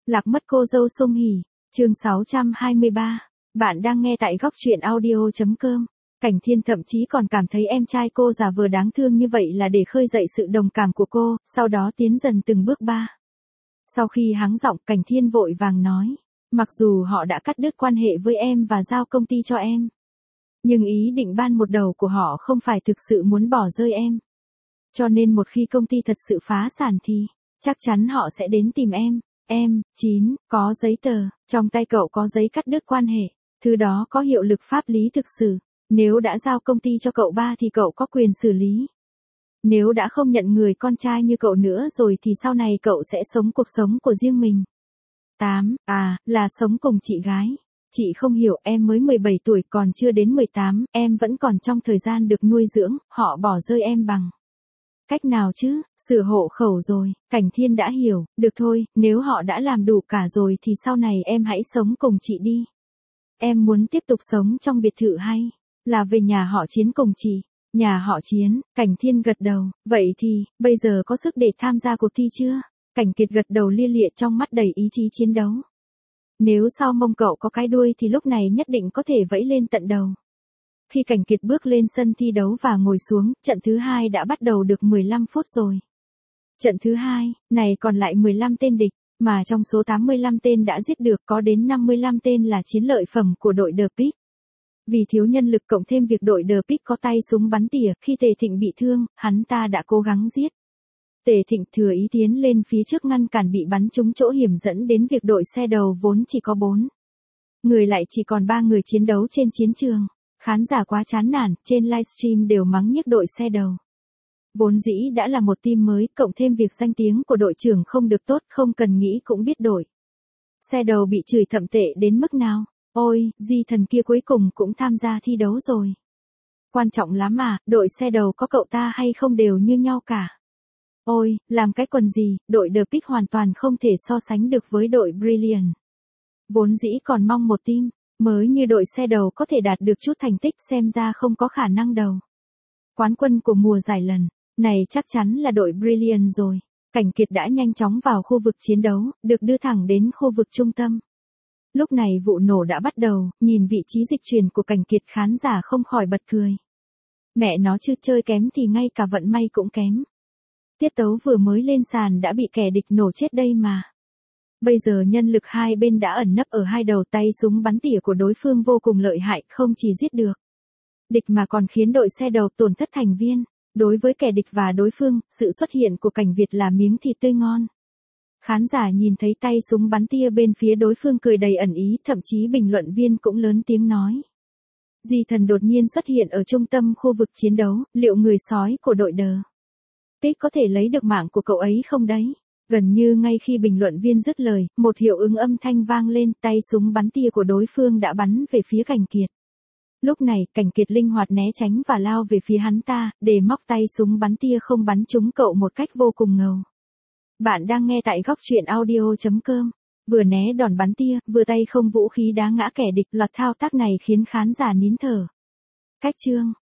Lạc mất cô dâu Sung Hỉ, chương 623. Bạn đang nghe tại góc truyện audio.com. Cảnh Thiên thậm chí còn cảm thấy em trai cô giả vờ đáng thương như vậy là để khơi dậy sự đồng cảm của cô, sau đó tiến dần từng bước ba. Sau khi hắng giọng, Cảnh Thiên vội vàng nói, mặc dù họ đã cắt đứt quan hệ với em và giao công ty cho em, nhưng ý định ban một đầu của họ không phải thực sự muốn bỏ rơi em. Cho nên một khi công ty thật sự phá sản thì, chắc chắn họ sẽ đến tìm em. Em, 9, có giấy tờ, trong tay cậu có giấy cắt đứt quan hệ, thứ đó có hiệu lực pháp lý thực sự. Nếu đã giao công ty cho cậu ba thì cậu có quyền xử lý. Nếu đã không nhận người con trai như cậu nữa rồi thì sau này cậu sẽ sống cuộc sống của riêng mình. 8, là sống cùng chị gái. Chị không hiểu, em mới 17 tuổi còn chưa đến 18, em vẫn còn trong thời gian được nuôi dưỡng, họ bỏ rơi em bằng cách nào chứ? Sửa hộ khẩu rồi. Cảnh Thiên đã hiểu, được thôi, nếu họ đã làm đủ cả rồi thì sau này em hãy sống cùng chị đi. Em muốn tiếp tục sống trong biệt thự hay là về nhà họ Chiến cùng chị? Nhà họ Chiến. Cảnh Thiên gật đầu, vậy thì, bây giờ có sức để tham gia cuộc thi chưa? Cảnh Kiệt gật đầu lia lịa, trong mắt đầy ý chí chiến đấu. Nếu sau mông cậu có cái đuôi thì lúc này nhất định có thể vẫy lên tận đầu. Khi Cảnh Kiệt bước lên sân thi đấu và ngồi xuống, trận thứ 2 đã bắt đầu được 15 phút rồi. Trận thứ 2, này còn lại 15 tên địch, mà trong số 85 tên đã giết được có đến 55 tên là chiến lợi phẩm của đội The Pick. Vì thiếu nhân lực cộng thêm việc đội The Pick có tay súng bắn tỉa, khi Tề Thịnh bị thương, hắn ta đã cố gắng giết. Tề Thịnh thừa ý tiến lên phía trước ngăn cản bị bắn trúng chỗ hiểm, dẫn đến việc đội xe đầu vốn chỉ có 4 người lại chỉ còn 3 người chiến đấu trên chiến trường. Khán giả quá chán nản, trên livestream đều mắng nhiếc đội xe đầu. Vốn dĩ đã là một team mới, cộng thêm việc danh tiếng của đội trưởng không được tốt, không cần nghĩ cũng biết đội xe đầu bị chửi thậm tệ đến mức nào. Ôi, Di Thần kia cuối cùng cũng tham gia thi đấu rồi. Quan trọng lắm mà, đội xe đầu có cậu ta hay không đều như nhau cả. Ôi, làm cái quần gì, đội The Pick hoàn toàn không thể so sánh được với đội Brilliant. Vốn dĩ còn mong một team mới như đội xe đầu có thể đạt được chút thành tích, xem ra không có khả năng đâu. Quán quân của mùa giải lần này chắc chắn là đội Brilliant rồi. Cảnh Kiệt đã nhanh chóng vào khu vực chiến đấu, được đưa thẳng đến khu vực trung tâm. Lúc này vụ nổ đã bắt đầu, nhìn vị trí dịch chuyển của Cảnh Kiệt khán giả không khỏi bật cười. Mẹ nó chứ, chơi kém thì ngay cả vận may cũng kém. Tiết tấu vừa mới lên sàn đã bị kẻ địch nổ chết đây mà. Bây giờ nhân lực hai bên đã ẩn nấp ở hai đầu, tay súng bắn tỉa của đối phương vô cùng lợi hại, không chỉ giết được địch mà còn khiến đội xe đầu tổn thất thành viên. Đối với kẻ địch và đối phương, sự xuất hiện của Cảnh Việt là miếng thịt tươi ngon. Khán giả nhìn thấy tay súng bắn tia bên phía đối phương cười đầy ẩn ý, thậm chí bình luận viên cũng lớn tiếng nói. Di Thần đột nhiên xuất hiện ở trung tâm khu vực chiến đấu, liệu người sói của đội The Pick có thể lấy được mạng của cậu ấy không đấy? Gần như ngay khi bình luận viên dứt lời, một hiệu ứng âm thanh vang lên, tay súng bắn tia của đối phương đã bắn về phía Cảnh Kiệt. Lúc này, Cảnh Kiệt linh hoạt né tránh và lao về phía hắn ta, để móc tay súng bắn tia không bắn trúng cậu một cách vô cùng ngầu. Bạn đang nghe tại góc truyện audio.com. Vừa né đòn bắn tia, vừa tay không vũ khí đá ngã kẻ địch, loạt thao tác này khiến khán giả nín thở. Cách chương